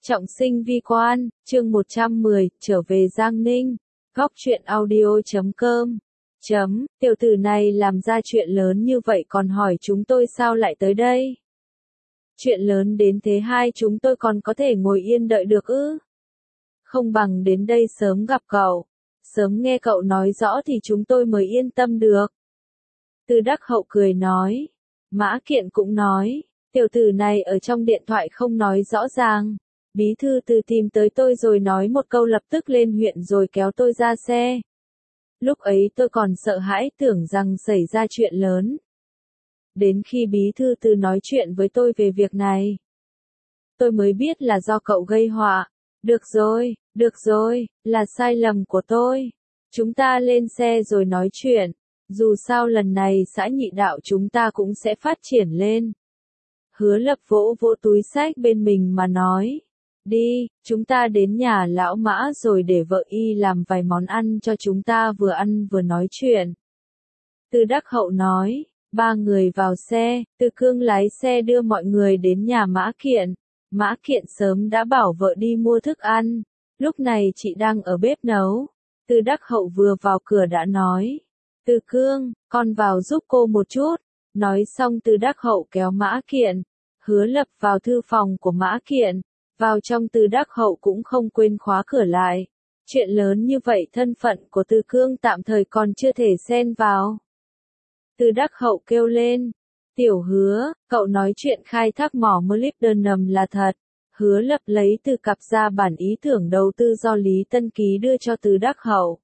Trọng sinh vi quan, chương 110, trở về Giang Ninh. Góc truyện audio.com. Tiểu tử này làm ra chuyện lớn như vậy còn hỏi chúng tôi sao lại tới đây? Chuyện lớn đến thế hai chúng tôi còn có thể ngồi yên đợi được ư? Không bằng đến đây sớm gặp cậu, sớm nghe cậu nói rõ thì chúng tôi mới yên tâm được. Từ Đắc Hậu cười nói. Mã Kiện cũng nói, tiểu tử này ở trong điện thoại không nói rõ ràng. Bí thư Từ tìm tới tôi rồi nói một câu lập tức lên huyện rồi kéo tôi ra xe. Lúc ấy tôi còn sợ hãi tưởng rằng xảy ra chuyện lớn. Đến khi bí thư Từ nói chuyện với tôi về việc này, tôi mới biết là do cậu gây họa. Được rồi, là sai lầm của tôi. Chúng ta lên xe rồi nói chuyện. Dù sao lần này xã Nhị Đạo chúng ta cũng sẽ phát triển lên. Hứa Lập vỗ vỗ túi xách bên mình mà nói. Đi, chúng ta đến nhà lão Mã rồi để vợ y làm vài món ăn cho chúng ta vừa ăn vừa nói chuyện. Từ Đắc Hậu nói, ba người vào xe, Từ Cương lái xe đưa mọi người đến nhà Mã Kiện. Mã Kiện sớm đã bảo vợ đi mua thức ăn, lúc này chị đang ở bếp nấu. Từ Đắc Hậu vừa vào cửa đã nói, Từ Cương, con vào giúp cô một chút. Nói xong Từ Đắc Hậu kéo Mã Kiện, Hứa Lập vào thư phòng của Mã Kiện. Vào trong Từ Đắc Hậu cũng không quên khóa cửa lại. Chuyện lớn như vậy thân phận của Từ Cương tạm thời còn chưa thể xen vào. Từ Đắc Hậu kêu lên. Tiểu Hứa, cậu nói chuyện khai thác mỏ molybdenum là thật. Hứa Lập lấy từ cặp ra bản ý tưởng đầu tư do Lý Tân ký đưa cho Từ Đắc Hậu.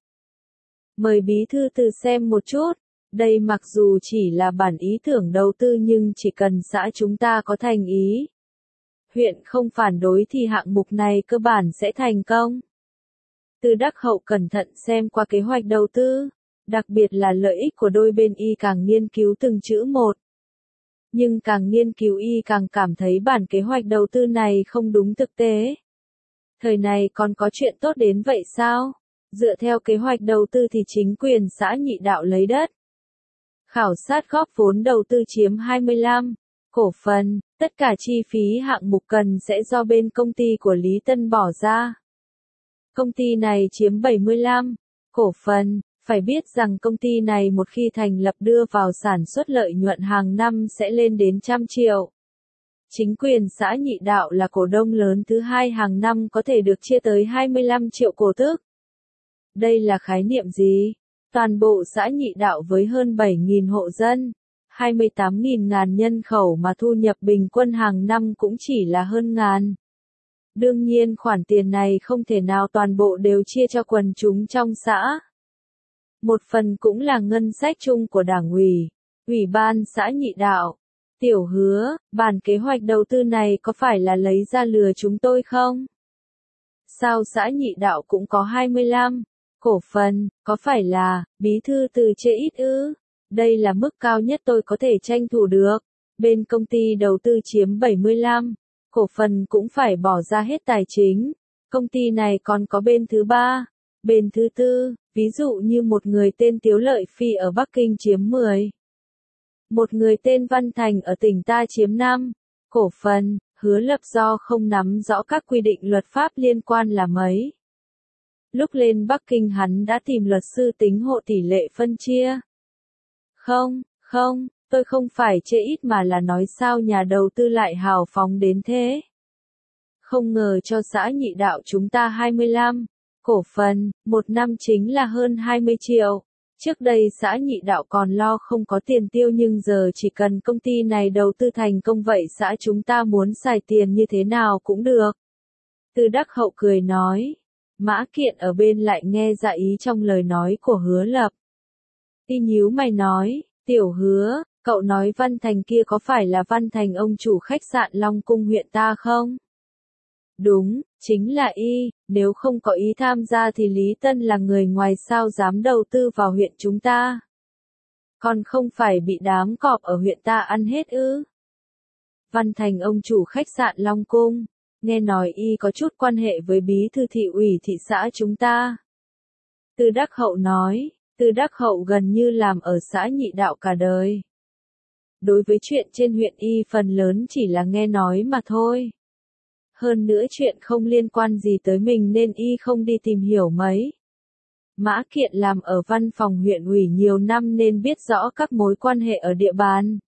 Mời bí thư Từ xem một chút. Đây mặc dù chỉ là bản ý tưởng đầu tư nhưng chỉ cần xã chúng ta có thành ý, huyện không phản đối thì hạng mục này cơ bản sẽ thành công. Từ Đắc Hậu cẩn thận xem qua kế hoạch đầu tư, đặc biệt là lợi ích của đôi bên y càng nghiên cứu từng chữ một. Nhưng càng nghiên cứu y càng cảm thấy bản kế hoạch đầu tư này không đúng thực tế. Thời này còn có chuyện tốt đến vậy sao? Dựa theo kế hoạch đầu tư thì chính quyền xã Nhị Đạo lấy đất. Khảo sát góp vốn đầu tư chiếm 25%. Cổ phần, tất cả chi phí hạng mục cần sẽ do bên công ty của Lý Tân bỏ ra. Công ty này chiếm 75%. Cổ phần, phải biết rằng công ty này một khi thành lập đưa vào sản xuất lợi nhuận hàng năm sẽ lên đến 100 triệu. Chính quyền xã Nhị Đạo là cổ đông lớn thứ hai hàng năm có thể được chia tới 25 triệu cổ tức. Đây là khái niệm gì? Toàn bộ xã Nhị Đạo với hơn 7.000 hộ dân, 28.000 ngàn nhân khẩu mà thu nhập bình quân hàng năm cũng chỉ là hơn ngàn. Đương nhiên khoản tiền này không thể nào toàn bộ đều chia cho quần chúng trong xã. Một phần cũng là ngân sách chung của Đảng ủy, Ủy ban xã Nhị Đạo. Tiểu Hứa, bản kế hoạch đầu tư này có phải là lấy ra lừa chúng tôi không? Sao xã Nhị Đạo cũng có 25%? Cổ phần, có phải là, bí thư Từ chê ít ư? Đây là mức cao nhất tôi có thể tranh thủ được. Bên công ty đầu tư chiếm 75%. Cổ phần cũng phải bỏ ra hết tài chính. Công ty này còn có bên thứ ba, bên thứ tư, ví dụ như một người tên Tiếu Lợi Phi ở Bắc Kinh chiếm 10%. Một người tên Văn Thành ở tỉnh ta chiếm 5%. Cổ phần, Hứa Lập do không nắm rõ các quy định luật pháp liên quan là mấy. Lúc lên Bắc Kinh hắn đã tìm luật sư tính hộ tỷ lệ phân chia. Không, tôi không phải chê ít mà là nói sao nhà đầu tư lại hào phóng đến thế. Không ngờ cho xã Nhị Đạo chúng ta 25%. Cổ phần, một năm chính là hơn 20 triệu. Trước đây xã Nhị Đạo còn lo không có tiền tiêu nhưng giờ chỉ cần công ty này đầu tư thành công vậy xã chúng ta muốn xài tiền như thế nào cũng được. Từ Đắc Hậu cười nói. Mã Kiện ở bên lại nghe ra ý trong lời nói của Hứa Lập. Y nhíu mày nói, Tiểu Hứa, cậu nói Văn Thành kia có phải là Văn Thành ông chủ khách sạn Long Cung huyện ta không? Đúng, chính là y, nếu không có ý tham gia thì Lý Tân là người ngoài sao dám đầu tư vào huyện chúng ta. Còn không phải bị đám cọp ở huyện ta ăn hết ư? Văn Thành ông chủ khách sạn Long Cung. Nghe nói y có chút quan hệ với bí thư thị ủy thị xã chúng ta. Từ Đắc Hậu nói, Từ Đắc Hậu gần như làm ở xã Nhị Đạo cả đời. Đối với chuyện trên huyện y phần lớn chỉ là nghe nói mà thôi. Hơn nữa chuyện không liên quan gì tới mình nên y không đi tìm hiểu mấy. Mã Kiện làm ở văn phòng huyện ủy nhiều năm nên biết rõ các mối quan hệ ở địa bàn.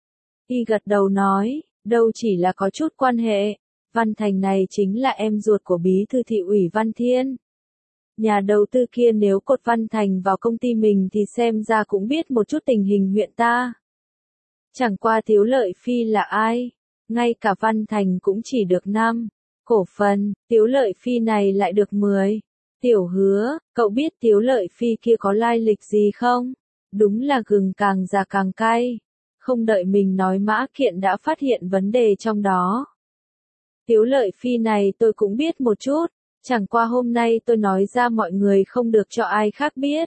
Y gật đầu nói, đâu chỉ là có chút quan hệ, Văn Thành này chính là em ruột của bí thư thị ủy Văn Thiên. Nhà đầu tư kia nếu cột Văn Thành vào công ty mình thì xem ra cũng biết một chút tình hình huyện ta. Chẳng qua Tiếu Lợi Phi là ai? Ngay cả Văn Thành cũng chỉ được 5 cổ phần, Tiếu Lợi Phi này lại được 10. Tiểu Hứa, cậu biết Tiếu Lợi Phi kia có lai lịch gì không? Đúng là gừng càng già càng cay. Không đợi mình nói Mã Kiện đã phát hiện vấn đề trong đó. Tiếu Lợi Phi này tôi cũng biết một chút, chẳng qua hôm nay tôi nói ra mọi người không được cho ai khác biết.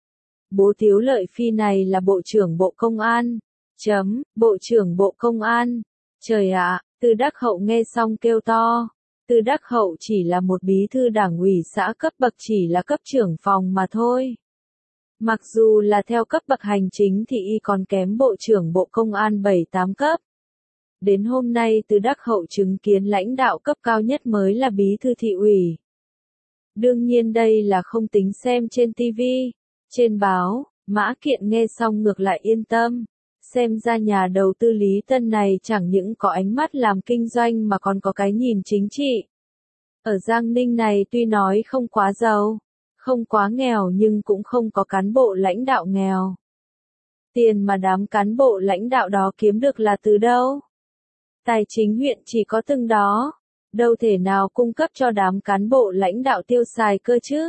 Bố Tiếu Lợi Phi này là Bộ trưởng Bộ Công an. Bộ trưởng Bộ Công an. Trời ạ, Từ Đắc Hậu nghe xong kêu to. Từ Đắc Hậu chỉ là một bí thư đảng ủy xã cấp bậc, chỉ là cấp trưởng phòng mà thôi. Mặc dù là theo cấp bậc hành chính thì y còn kém Bộ trưởng Bộ Công an 7-8 cấp. Đến hôm nay Từ Đắc Hậu chứng kiến lãnh đạo cấp cao nhất mới là bí thư thị ủy. Đương nhiên đây là không tính xem trên TV, trên báo. Mã Kiện nghe xong ngược lại yên tâm. Xem ra nhà đầu tư Lý Tân này chẳng những có ánh mắt làm kinh doanh mà còn có cái nhìn chính trị. Ở Giang Ninh này tuy nói không quá giàu, không quá nghèo nhưng cũng không có cán bộ lãnh đạo nghèo. Tiền mà đám cán bộ lãnh đạo đó kiếm được là từ đâu? Tài chính huyện chỉ có từng đó, đâu thể nào cung cấp cho đám cán bộ lãnh đạo tiêu xài cơ chứ?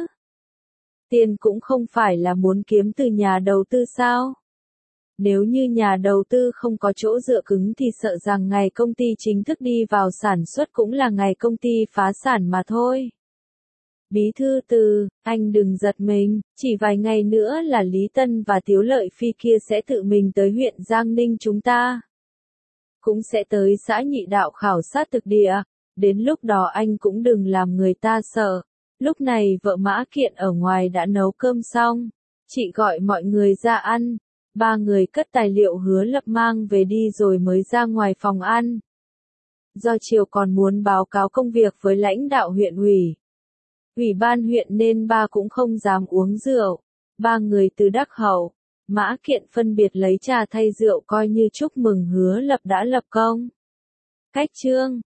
Tiền cũng không phải là muốn kiếm từ nhà đầu tư sao? Nếu như nhà đầu tư không có chỗ dựa cứng thì sợ rằng ngày công ty chính thức đi vào sản xuất cũng là ngày công ty phá sản mà thôi. Bí thư Từ, anh đừng giật mình, chỉ vài ngày nữa là Lý Tân và Tiếu Lợi Phi kia sẽ tự mình tới huyện Giang Ninh chúng ta. Cũng sẽ tới xã Nhị Đạo khảo sát thực địa, đến lúc đó anh cũng đừng làm người ta sợ. Lúc này vợ Mã Kiện ở ngoài đã nấu cơm xong, chị gọi mọi người ra ăn. 3 người cất tài liệu Hứa Lập mang về đi rồi mới ra ngoài phòng ăn. Do chiều còn muốn báo cáo công việc với lãnh đạo huyện ủy, ủy ban huyện nên ba cũng không dám uống rượu. 3 người Từ Đắc Hậu, Mã Kiện phân biệt lấy trà thay rượu coi như chúc mừng Hứa Lập đã lập công. Cách chương